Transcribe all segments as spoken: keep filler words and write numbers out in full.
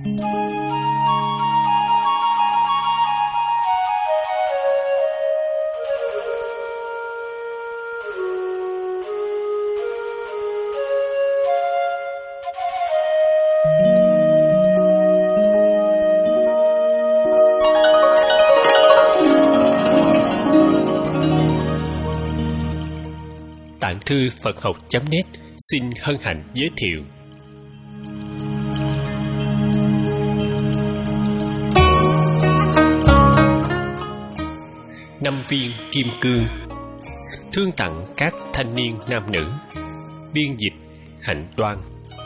Tạng thư Phật học chấm net xin hân hạnh giới thiệu năm viên kim cương, thương tặng các thanh niên nam nữ. Biên dịch Hạnh Đoan.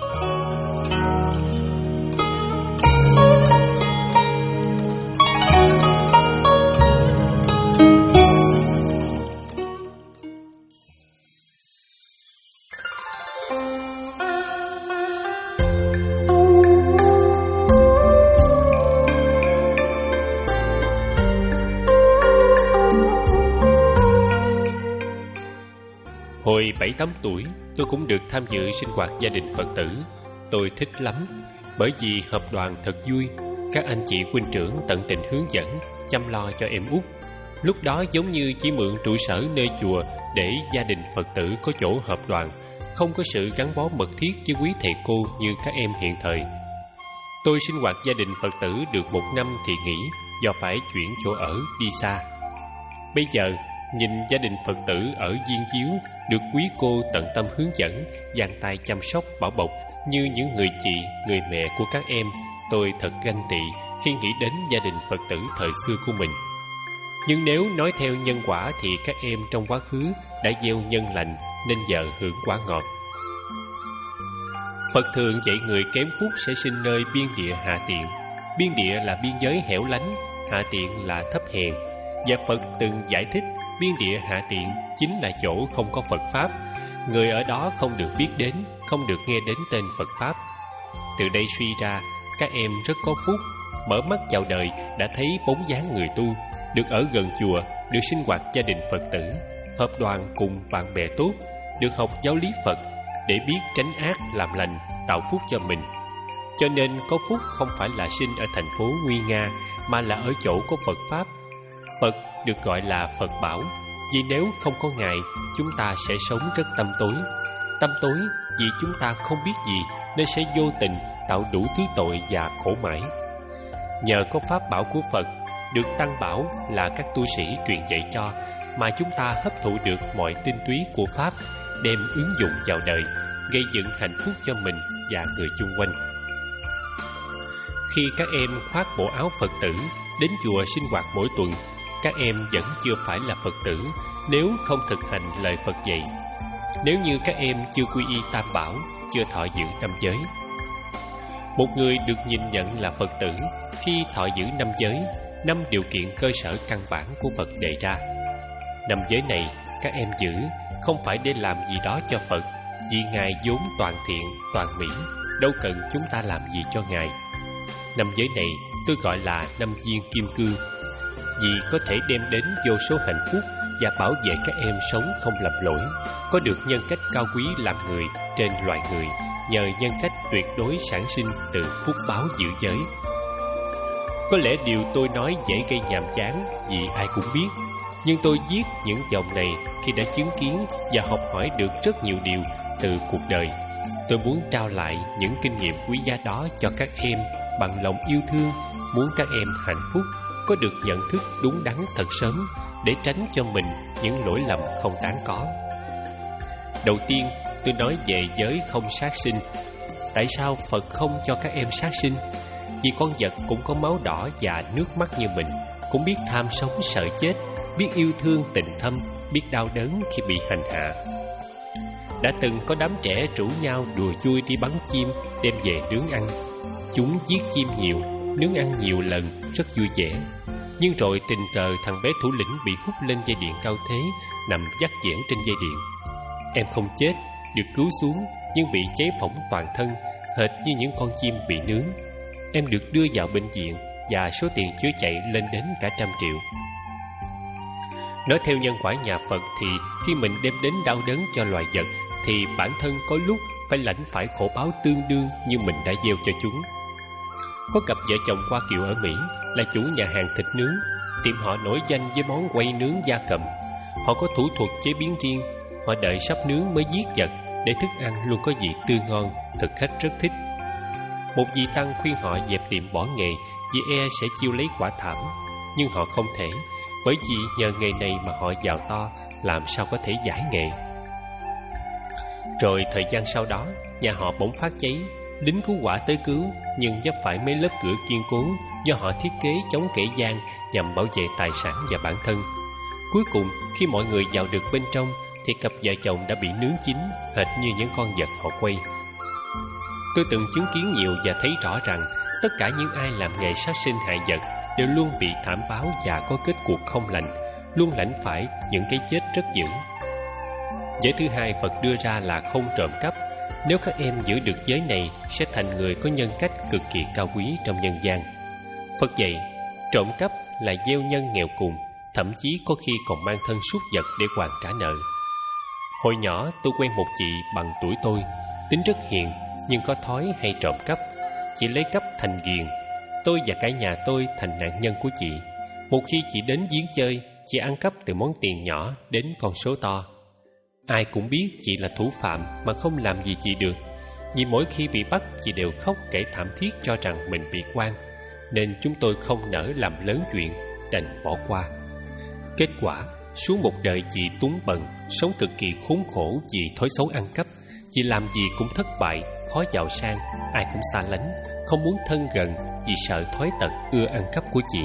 Hồi bảy tám tuổi, tôi cũng được tham dự sinh hoạt gia đình Phật tử. Tôi thích lắm, bởi vì họp đoàn thật vui. Các anh chị huynh trưởng tận tình hướng dẫn, chăm lo cho em út. Lúc đó giống như chỉ mượn trụ sở nơi chùa để gia đình Phật tử có chỗ họp đoàn, không có sự gắn bó mật thiết với quý thầy cô như các em hiện thời. Tôi sinh hoạt gia đình Phật tử được một năm thì nghỉ do phải chuyển chỗ ở đi xa. Bây giờ nhìn gia đình Phật tử ở Viên Chiếu được quý cô tận tâm hướng dẫn, dang tay chăm sóc bảo bọc như những người chị, người mẹ của các em, tôi thật ganh tị khi nghĩ đến gia đình Phật tử thời xưa của mình. Nhưng nếu nói theo nhân quả thì các em trong quá khứ đã gieo nhân lành nên giờ hưởng quả ngọt. Phật thường dạy người kém phúc sẽ sinh nơi biên địa hạ tiện. Biên địa là biên giới hẻo lánh, hạ tiện là thấp hèn. Và Phật từng giải thích biên địa hạ tiện chính là chỗ không có Phật Pháp. Người ở đó không được biết đến, không được nghe đến tên Phật Pháp. Từ đây suy ra, các em rất có phúc, mở mắt chào đời đã thấy bóng dáng người tu, được ở gần chùa, được sinh hoạt gia đình Phật tử, hợp đoàn cùng bạn bè tốt, được học giáo lý Phật để biết tránh ác làm lành, tạo phúc cho mình. Cho nên có phúc không phải là sinh ở thành phố nguy nga, mà là ở chỗ có Phật Pháp. Phật được gọi là Phật bảo, vì nếu không có Ngài, chúng ta sẽ sống rất tâm tối. Tâm tối vì chúng ta không biết gì nên sẽ vô tình tạo đủ thứ tội và khổ mãi. Nhờ có Pháp bảo của Phật, được Tăng bảo là các tu sĩ truyền dạy cho, mà chúng ta hấp thụ được mọi tinh túy của Pháp, đem ứng dụng vào đời, gây dựng hạnh phúc cho mình và người chung quanh. Khi các em khoác bộ áo Phật tử đến chùa sinh hoạt mỗi tuần, các em vẫn chưa phải là Phật tử nếu không thực hành lời Phật dạy. Nếu như các em chưa quy y Tam bảo, chưa thọ giữ năm giới. Một người được nhìn nhận là Phật tử khi thọ giữ năm giới, năm điều kiện cơ sở căn bản của Phật đề ra. Năm giới này các em giữ không phải để làm gì đó cho Phật, vì Ngài vốn toàn thiện, toàn mỹ, đâu cần chúng ta làm gì cho Ngài. Năm giới này tôi gọi là năm viên kim cương, vì có thể đem đến vô số hạnh phúc và bảo vệ các em sống không lầm lỗi, có được nhân cách cao quý làm người trên loài người, nhờ nhân cách tuyệt đối sản sinh từ phúc báo giữ giới. Có lẽ điều tôi nói dễ gây nhàm chán vì ai cũng biết, nhưng tôi viết những dòng này khi đã chứng kiến và học hỏi được rất nhiều điều từ cuộc đời. Tôi muốn trao lại những kinh nghiệm quý giá đó cho các em bằng lòng yêu thương, muốn các em hạnh phúc, có được nhận thức đúng đắn thật sớm để tránh cho mình những lỗi lầm không đáng có. Đầu tiên, tôi nói về giới không sát sinh. Tại sao Phật không cho các em sát sinh? Vì con vật cũng có máu đỏ và nước mắt như mình, cũng biết tham sống sợ chết, biết yêu thương tình thâm, biết đau đớn khi bị hành hạ. Đã từng có đám trẻ rủ nhau đùa vui đi bắn chim, đem về nướng ăn. Chúng giết chim nhiều, nướng ăn nhiều lần, rất vui vẻ. Nhưng rồi tình cờ thằng bé thủ lĩnh bị hút lên dây điện cao thế, nằm vắt vẻn trên dây điện. Em không chết, được cứu xuống, nhưng bị cháy phỏng toàn thân, hệt như những con chim bị nướng. Em được đưa vào bệnh viện và số tiền chữa chạy lên đến cả trăm triệu. Nói theo nhân quả nhà Phật thì khi mình đem đến đau đớn cho loài vật thì bản thân có lúc phải lãnh phải khổ báo tương đương như mình đã gieo cho chúng. Có cặp vợ chồng Hoa Kiều ở Mỹ là chủ nhà hàng thịt nướng. Tiệm họ nổi danh với món quay nướng gia cầm. Họ có thủ thuật chế biến riêng. Họ đợi sắp nướng mới giết vật để thức ăn luôn có vị tươi ngon, thực khách rất thích. Một vị tăng khuyên họ dẹp tiệm bỏ nghề vì e sẽ chiêu lấy quả thảm. Nhưng họ không thể, bởi vì nhờ nghề này mà họ giàu to, làm sao có thể giải nghệ. Rồi thời gian sau đó, nhà họ bỗng phát cháy. Lính cứu hỏa tới cứu, nhưng vấp phải mấy lớp cửa kiên cố do họ thiết kế chống kẻ gian nhằm bảo vệ tài sản và bản thân. Cuối cùng, khi mọi người vào được bên trong, thì cặp vợ chồng đã bị nướng chín, hệt như những con vật họ quay. Tôi từng chứng kiến nhiều và thấy rõ rằng tất cả những ai làm nghề sát sinh hại vật đều luôn bị thảm báo và có kết cuộc không lành, luôn lãnh phải những cái chết rất dữ. Giới thứ hai Phật đưa ra là không trộm cắp. Nếu các em giữ được giới này, sẽ thành người có nhân cách cực kỳ cao quý trong nhân gian. Phật dạy, trộm cắp là gieo nhân nghèo cùng, thậm chí có khi còn mang thân súc vật để hoàn trả nợ. Hồi nhỏ tôi quen một chị bằng tuổi tôi, tính rất hiền nhưng có thói hay trộm cắp. Chị lấy cắp thành ghiền. Tôi và cả nhà tôi thành nạn nhân của chị. Một khi chị đến giếng chơi, chị ăn cắp từ món tiền nhỏ đến con số to. Ai cũng biết chị là thủ phạm mà không làm gì chị được. Vì mỗi khi bị bắt, chị đều khóc kể thảm thiết cho rằng mình bị oan, nên chúng tôi không nỡ làm lớn chuyện, đành bỏ qua. Kết quả, suốt một đời chị túng bần, sống cực kỳ khốn khổ vì thói xấu ăn cắp. Chị làm gì cũng thất bại, khó giàu sang, ai cũng xa lánh, không muốn thân gần vì sợ thói tật ưa ăn cắp của chị.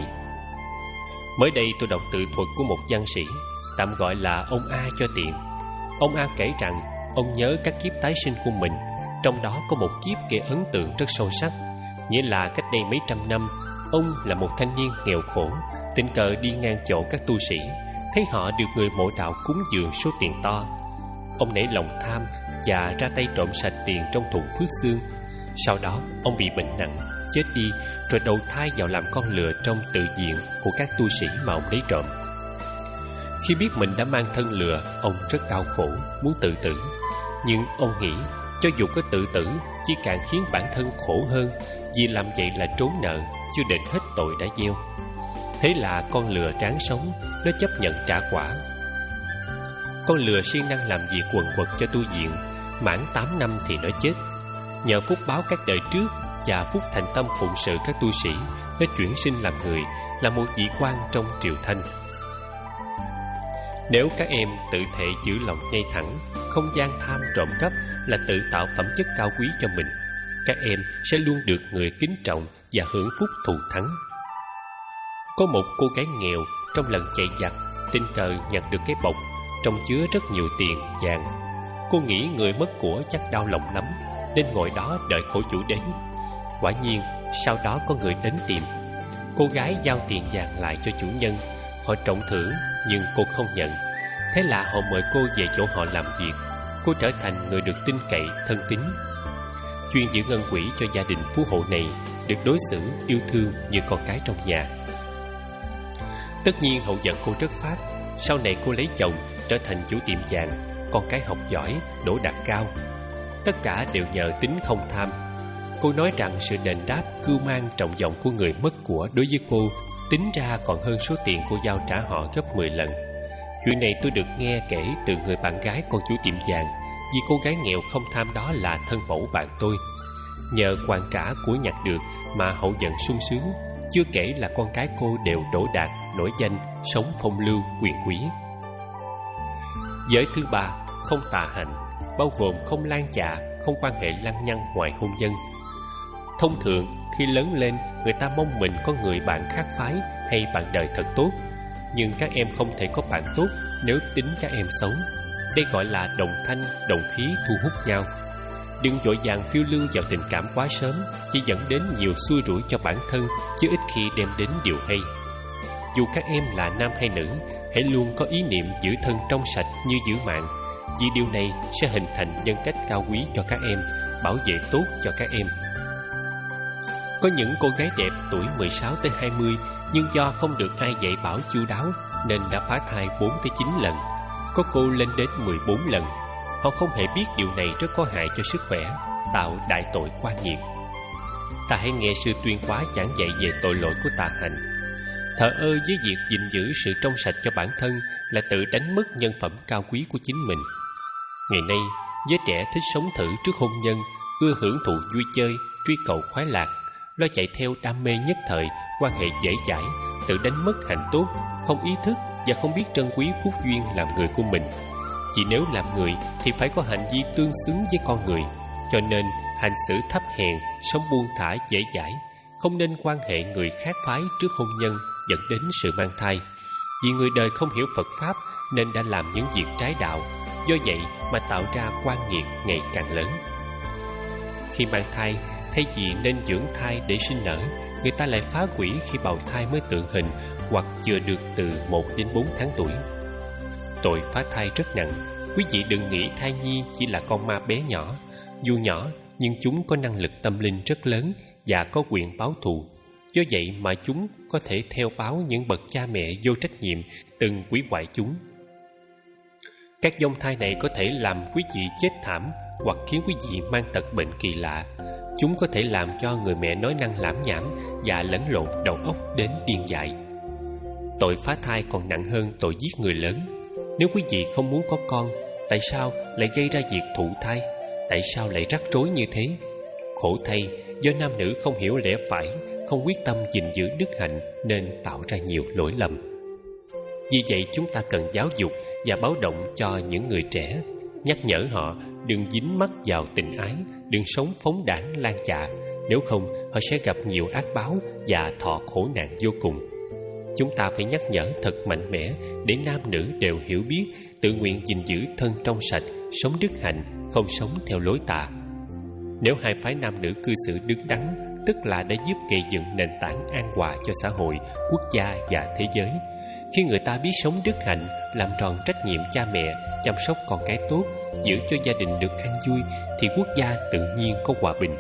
Mới đây tôi đọc tự thuật của một văn sĩ, tạm gọi là ông A cho tiện. Ông A kể rằng ông nhớ các kiếp tái sinh của mình, trong đó có một kiếp gây ấn tượng rất sâu sắc. Nghĩa là cách đây mấy trăm năm, ông là một thanh niên nghèo khổ, tình cờ đi ngang chỗ các tu sĩ, thấy họ được người mộ đạo cúng dường số tiền to. Ông nảy lòng tham và ra tay trộm sạch tiền trong thùng phước xương. Sau đó ông bị bệnh nặng, chết đi, rồi đầu thai vào làm con lừa trong tự viện của các tu sĩ mà ông lấy trộm. Khi biết mình đã mang thân lừa, ông rất đau khổ, muốn tự tử. Nhưng ông nghĩ, cho dù có tự tử, chỉ càng khiến bản thân khổ hơn, vì làm vậy là trốn nợ, chưa đền hết tội đã gieo. Thế là con lừa ráng sống, nó chấp nhận trả quả. Con lừa siêng năng làm việc quần quật cho tu viện, mãn tám năm thì nó chết. Nhờ phúc báo các đời trước và phúc thành tâm phụng sự các tu sĩ, nó chuyển sinh làm người, là một vị quan trong triều Thanh. Nếu các em tự thể giữ lòng ngay thẳng, không gian tham trộm cắp, là tự tạo phẩm chất cao quý cho mình, các em sẽ luôn được người kính trọng và hưởng phúc thù thắng. Có một cô gái nghèo trong lần chạy giặc tình cờ nhặt được cái bọc trong chứa rất nhiều tiền vàng. Cô nghĩ người mất của chắc đau lòng lắm, nên ngồi đó đợi khổ chủ đến. Quả nhiên sau đó có người đến tìm. Cô gái giao tiền vàng lại cho chủ nhân. Họ trọng thưởng nhưng cô không nhận. Thế là họ mời cô về chỗ họ làm việc. Cô trở thành người được tin cậy, thân tín, chuyên giữ ngân quỹ cho gia đình phú hộ này, được đối xử yêu thương như con cái trong nhà. Tất nhiên hậu vận cô rất phát. Sau này cô lấy chồng, trở thành chủ tiệm vàng, con cái học giỏi, đỗ đạt cao. Tất cả đều nhờ tính không tham. Cô nói rằng sự đền đáp cưu mang trọng vọng của người mất của đối với cô tính ra còn hơn số tiền cô giao trả họ gấp mười lần. Chuyện này tôi được nghe kể từ người bạn gái con chủ tiệm vàng, vì cô gái nghèo không tham đó là thân mẫu bạn tôi. Nhờ hoàn trả của nhặt được mà hậu vận sung sướng, chưa kể là con cái cô đều đỗ đạt, nổi danh, sống phong lưu, quyền quý. Giới thứ ba, không tà hạnh, bao gồm không lan chạ, không quan hệ lăng nhăng ngoài hôn nhân. Thông thường, khi lớn lên, người ta mong mình có người bạn khác phái hay bạn đời thật tốt. Nhưng các em không thể có bạn tốt nếu tính các em xấu. Đây gọi là đồng thanh, đồng khí thu hút nhau. Đừng vội vàng phiêu lưu vào tình cảm quá sớm, chỉ dẫn đến nhiều xui rủi cho bản thân, chứ ít khi đem đến điều hay. Dù các em là nam hay nữ, hãy luôn có ý niệm giữ thân trong sạch như giữ mạng, vì điều này sẽ hình thành nhân cách cao quý cho các em, bảo vệ tốt cho các em. Có những cô gái đẹp tuổi mười sáu tới hai mươi, nhưng do không được ai dạy bảo chu đáo nên đã phá thai bốn tới chín lần. Có cô lên đến mười bốn lần. Họ không hề biết điều này rất có hại cho sức khỏe, tạo đại tội qua nghiệp. Ta hãy nghe sư tuyên hóa giảng dạy về tội lỗi của tà hạnh. Thờ ơ với việc gìn giữ sự trong sạch cho bản thân là tự đánh mất nhân phẩm cao quý của chính mình. Ngày nay, giới trẻ thích sống thử trước hôn nhân, ưa hưởng thụ vui chơi, truy cầu khoái lạc, lo chạy theo đam mê nhất thời, quan hệ dễ dãi, tự đánh mất hạnh tốt, không ý thức và không biết trân quý phúc duyên làm người của mình. Chỉ nếu làm người thì phải có hành vi tương xứng với con người, cho nên hành xử thấp hèn, sống buông thả dễ dãi, không nên quan hệ người khác phái trước hôn nhân dẫn đến sự mang thai. Vì người đời không hiểu Phật Pháp nên đã làm những việc trái đạo, do vậy mà tạo ra oan nghiệt ngày càng lớn. Khi mang thai, thay vì nên dưỡng thai để sinh nở, người ta lại phá hủy khi bào thai mới tượng hình hoặc chưa được từ một đến bốn tháng tuổi. Tội phá thai rất nặng. Quý vị đừng nghĩ thai nhi chỉ là con ma bé nhỏ. Dù nhỏ nhưng chúng có năng lực tâm linh rất lớn và có quyền báo thù. Do vậy mà chúng có thể theo báo những bậc cha mẹ vô trách nhiệm từng hủy hoại chúng. Các dông thai này có thể làm quý vị chết thảm hoặc khiến quý vị mang tật bệnh kỳ lạ. Chúng có thể làm cho người mẹ nói năng lảm nhảm và lẫn lộn đầu óc đến điên dại. Tội phá thai còn nặng hơn tội giết người lớn. Nếu quý vị không muốn có con, tại sao lại gây ra việc thụ thai? Tại sao lại rắc rối như thế? Khổ thay, do nam nữ không hiểu lẽ phải, không quyết tâm gìn giữ đức hạnh nên tạo ra nhiều lỗi lầm. Vì vậy chúng ta cần giáo dục và báo động cho những người trẻ, nhắc nhở họ đừng dính mắc vào tình ái, đừng sống phóng đãng lan dạ, nếu không họ sẽ gặp nhiều ác báo và thọ khổ nạn vô cùng. Chúng ta phải nhắc nhở thật mạnh mẽ để nam nữ đều hiểu biết, tự nguyện gìn giữ thân trong sạch, sống đức hạnh, không sống theo lối tà. Nếu hai phái nam nữ cư xử đứng đắn, tức là đã giúp gây dựng nền tảng an hòa cho xã hội, quốc gia và thế giới. Khi người ta biết sống đức hạnh, làm tròn trách nhiệm cha mẹ, chăm sóc con cái tốt, giữ cho gia đình được an vui, thì quốc gia tự nhiên có hòa bình.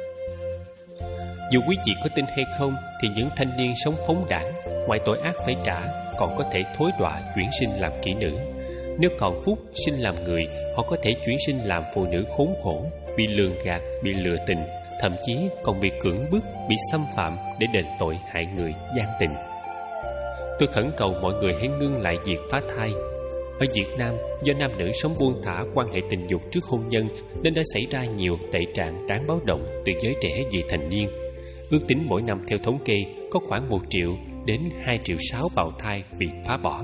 Dù quý vị có tin hay không, thì những thanh niên sống phóng đãng, ngoài tội ác phải trả, còn có thể thối đọa chuyển sinh làm kỹ nữ. Nếu còn phúc sinh làm người, họ có thể chuyển sinh làm phụ nữ khốn khổ, bị lường gạt, bị lừa tình, thậm chí còn bị cưỡng bức, bị xâm phạm để đền tội hại người, gian tình. Tôi khẩn cầu mọi người hãy ngưng lại việc phá thai. Ở Việt Nam, do nam nữ sống buông thả quan hệ tình dục trước hôn nhân nên đã xảy ra nhiều tệ trạng đáng báo động từ giới trẻ vị thành niên. Ước tính mỗi năm theo thống kê có khoảng một triệu đến hai triệu sáu bào thai bị phá bỏ.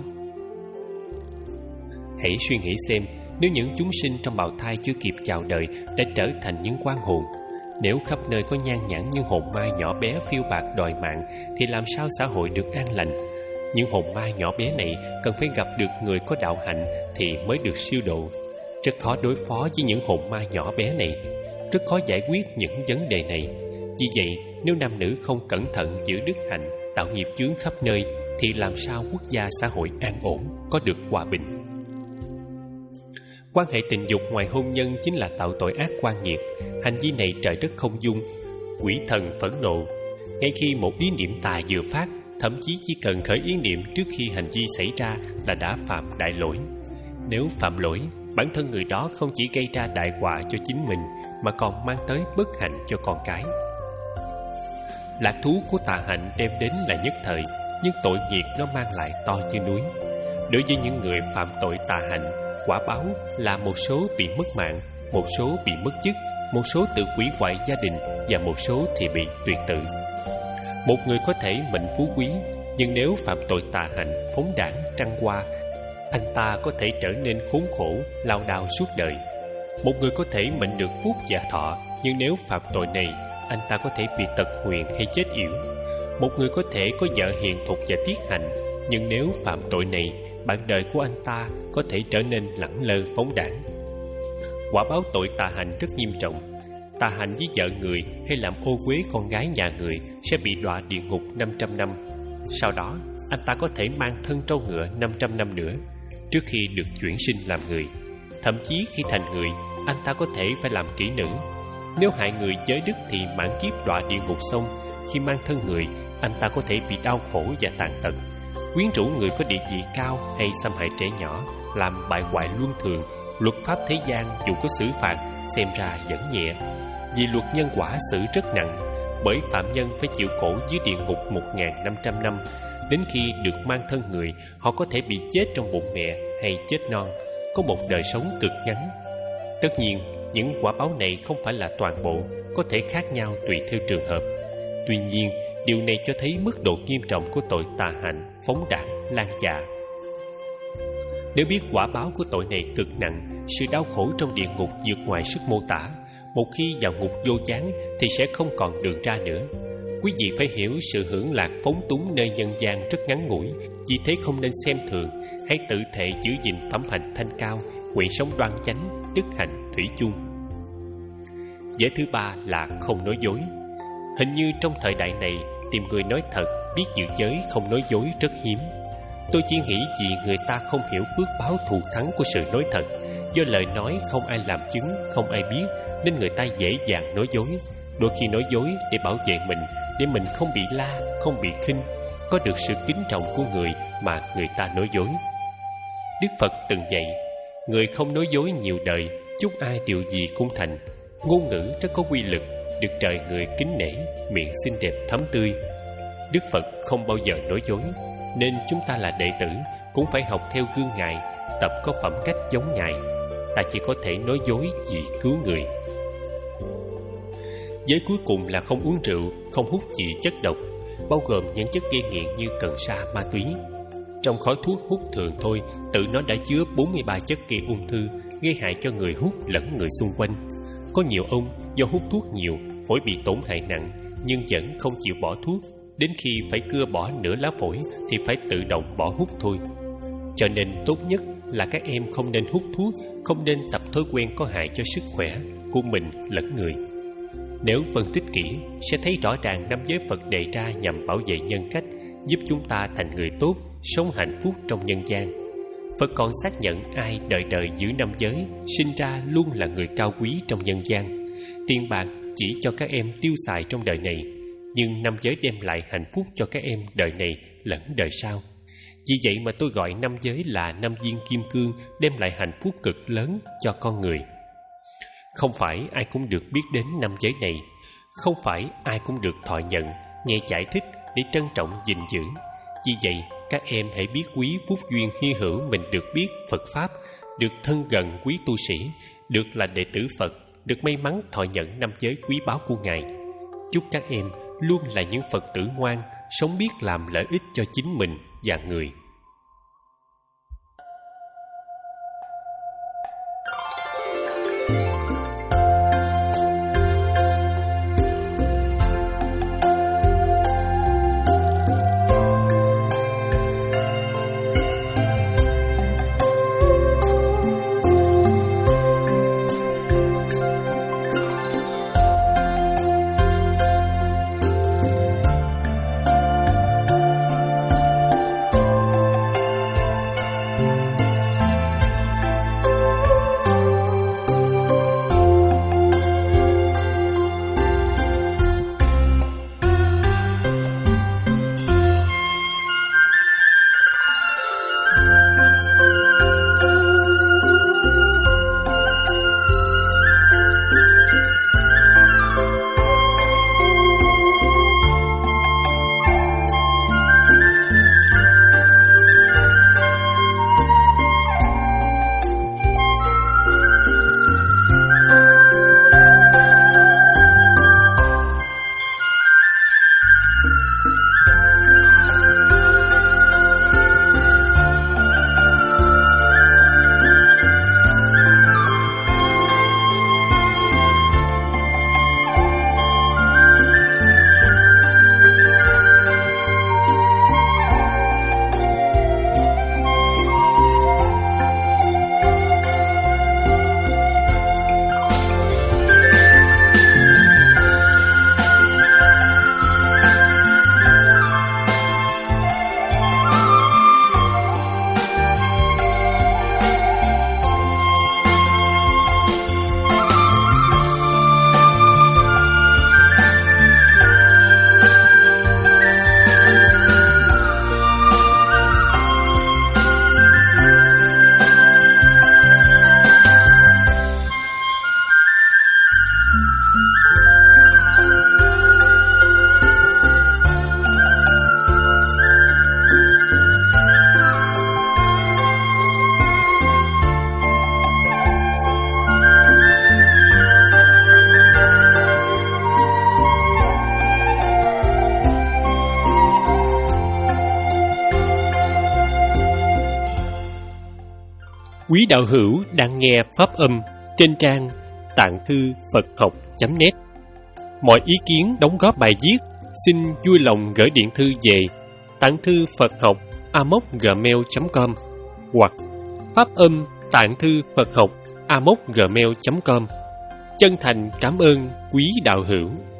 Hãy suy nghĩ xem, nếu những chúng sinh trong bào thai chưa kịp chào đời đã trở thành những oan hồn, nếu khắp nơi có nhan nhản những hồn ma nhỏ bé phiêu bạt đòi mạng, thì làm sao xã hội được an lành? Những hồn ma nhỏ bé này cần phải gặp được người có đạo hạnh thì mới được siêu độ. Rất khó đối phó với những hồn ma nhỏ bé này, rất khó giải quyết những vấn đề này. Vì vậy, nếu nam nữ không cẩn thận giữ đức hạnh, tạo nghiệp chướng khắp nơi, thì làm sao quốc gia xã hội an ổn, có được hòa bình? Quan hệ tình dục ngoài hôn nhân chính là tạo tội ác oan nghiệt. Hành vi này trời đất không dung. Quỷ thần phẫn nộ. Ngay khi một ý niệm tà vừa phát, thậm chí chỉ cần khởi ý niệm trước khi hành vi xảy ra là đã phạm đại lỗi. Nếu phạm lỗi, bản thân người đó không chỉ gây ra đại họa cho chính mình mà còn mang tới bất hạnh cho con cái. Lạc thú của tà hạnh đem đến là nhất thời, nhưng tội nghiệp nó mang lại to như núi. Đối với những người phạm tội tà hạnh, quả báo là một số bị mất mạng, một số bị mất chức, một số tự hủy hoại gia đình và một số thì bị tuyệt tự. Một người có thể mệnh phú quý, nhưng nếu phạm tội tà hạnh, phóng đãng, trăng hoa, anh ta có thể trở nên khốn khổ, lao đao suốt đời. Một người có thể mệnh được phúc và thọ, nhưng nếu phạm tội này, anh ta có thể bị tật nguyền hay chết yểu. Một người có thể có vợ hiền thục và tiết hạnh, nhưng nếu phạm tội này, bạn đời của anh ta có thể trở nên lẳng lơ phóng đãng. Quả báo tội tà hạnh rất nghiêm trọng. Tà hạnh với vợ người hay làm ô uế con gái nhà người sẽ bị đọa địa ngục năm trăm năm. Sau đó, anh ta có thể mang thân trâu ngựa năm trăm năm nữa trước khi được chuyển sinh làm người. Thậm chí khi thành người, anh ta có thể phải làm kỹ nữ. Nếu hại người giới đức thì mãn kiếp đọa địa ngục xong. Khi mang thân người, anh ta có thể bị đau khổ và tàn tật. Quyến rũ người có địa vị cao hay xâm hại trẻ nhỏ, làm bại hoại luân thường. Luật pháp thế gian dù có xử phạt xem ra vẫn nhẹ, vì luật nhân quả xử rất nặng. bởi phạm nhân phải chịu khổ dưới địa ngục một nghìn năm trăm năm. Đến khi được mang thân người, họ có thể bị chết trong bụng mẹ hay chết non, có một đời sống cực ngắn. Tất nhiên, những quả báo này không phải là toàn bộ, có thể khác nhau tùy theo trường hợp. Tuy nhiên, điều này cho thấy mức độ nghiêm trọng của tội tà hạnh, phóng đãng, lan dạ. Nếu biết quả báo của tội này cực nặng, sự đau khổ trong địa ngục vượt ngoài sức mô tả, một khi vào ngục vô gián thì sẽ không còn đường ra nữa. Quý vị phải hiểu sự hưởng lạc phóng túng nơi nhân gian rất ngắn ngủi, vì thế không nên xem thường, hãy tự thệ giữ gìn phẩm hạnh thanh cao, nguyện sống đoan chánh, đức hạnh thủy chung. Giới thứ ba là không nói dối. Hình như trong thời đại này, tìm người nói thật, biết giữ giới không nói dối rất hiếm. Tôi chỉ nghĩ vì người ta không hiểu phước báo thù thắng của sự nói thật. Do lời nói không ai làm chứng, không ai biết, nên người ta dễ dàng nói dối. Đôi khi nói dối để bảo vệ mình, để mình không bị la, không bị khinh, có được sự kính trọng của người mà người ta nói dối. Đức Phật từng dạy, người không nói dối nhiều đời, chúc ai điều gì cũng thành. Ngôn ngữ rất có quy lực, được trời người kính nể, miệng xinh đẹp thắm tươi. Đức Phật không bao giờ nói dối, nên chúng ta là đệ tử cũng phải học theo gương Ngài, tập có phẩm cách giống Ngài. Ta chỉ có thể nói dối vì cứu người. Giới cuối cùng là không uống rượu, không hút gì chất độc, bao gồm những chất gây nghiện như cần sa, ma túy. Trong khói thuốc hút thường thôi, tự nó đã chứa bốn mươi ba chất gây ung thư, gây hại cho người hút lẫn người xung quanh. Có nhiều ông do hút thuốc nhiều, phổi bị tổn hại nặng, nhưng vẫn không chịu bỏ thuốc. Đến khi phải cưa bỏ nửa lá phổi thì phải tự động bỏ hút thôi. Cho nên tốt nhất là các em không nên hút thuốc, không nên tập thói quen có hại cho sức khỏe của mình lẫn người. Nếu phân tích kỹ, sẽ thấy rõ ràng năm giới Phật đề ra nhằm bảo vệ nhân cách, giúp chúng ta thành người tốt, sống hạnh phúc trong nhân gian. Phật còn xác nhận ai đời đời giữ năm giới, sinh ra luôn là người cao quý trong nhân gian. Tiền bạc chỉ cho các em tiêu xài trong đời này, nhưng năm giới đem lại hạnh phúc cho các em đời này lẫn đời sau. Vì vậy mà tôi gọi năm giới là năm viên kim cương, đem lại hạnh phúc cực lớn cho con người. Không phải ai cũng được biết đến năm giới này, không phải ai cũng được thọ nhận, nghe giải thích để trân trọng gìn giữ. Vì vậy, các em hãy biết quý phúc duyên hy hữu mình được biết Phật Pháp, được thân gần quý tu sĩ, được là đệ tử Phật, được may mắn thọ nhận năm giới quý báu của Ngài. Chúc các em luôn là những Phật tử ngoan, sống biết làm lợi ích cho chính mình và người. Quý đạo hữu đang nghe pháp âm trên trang tạng thư Phật học chấm net. Mọi ý kiến đóng góp bài viết xin vui lòng gửi điện thư về tạng thư Phật học a m o c gmail chấm com hoặc pháp âm tạng thư Phật học a m o c gmail chấm com. Chân thành cảm ơn quý đạo hữu.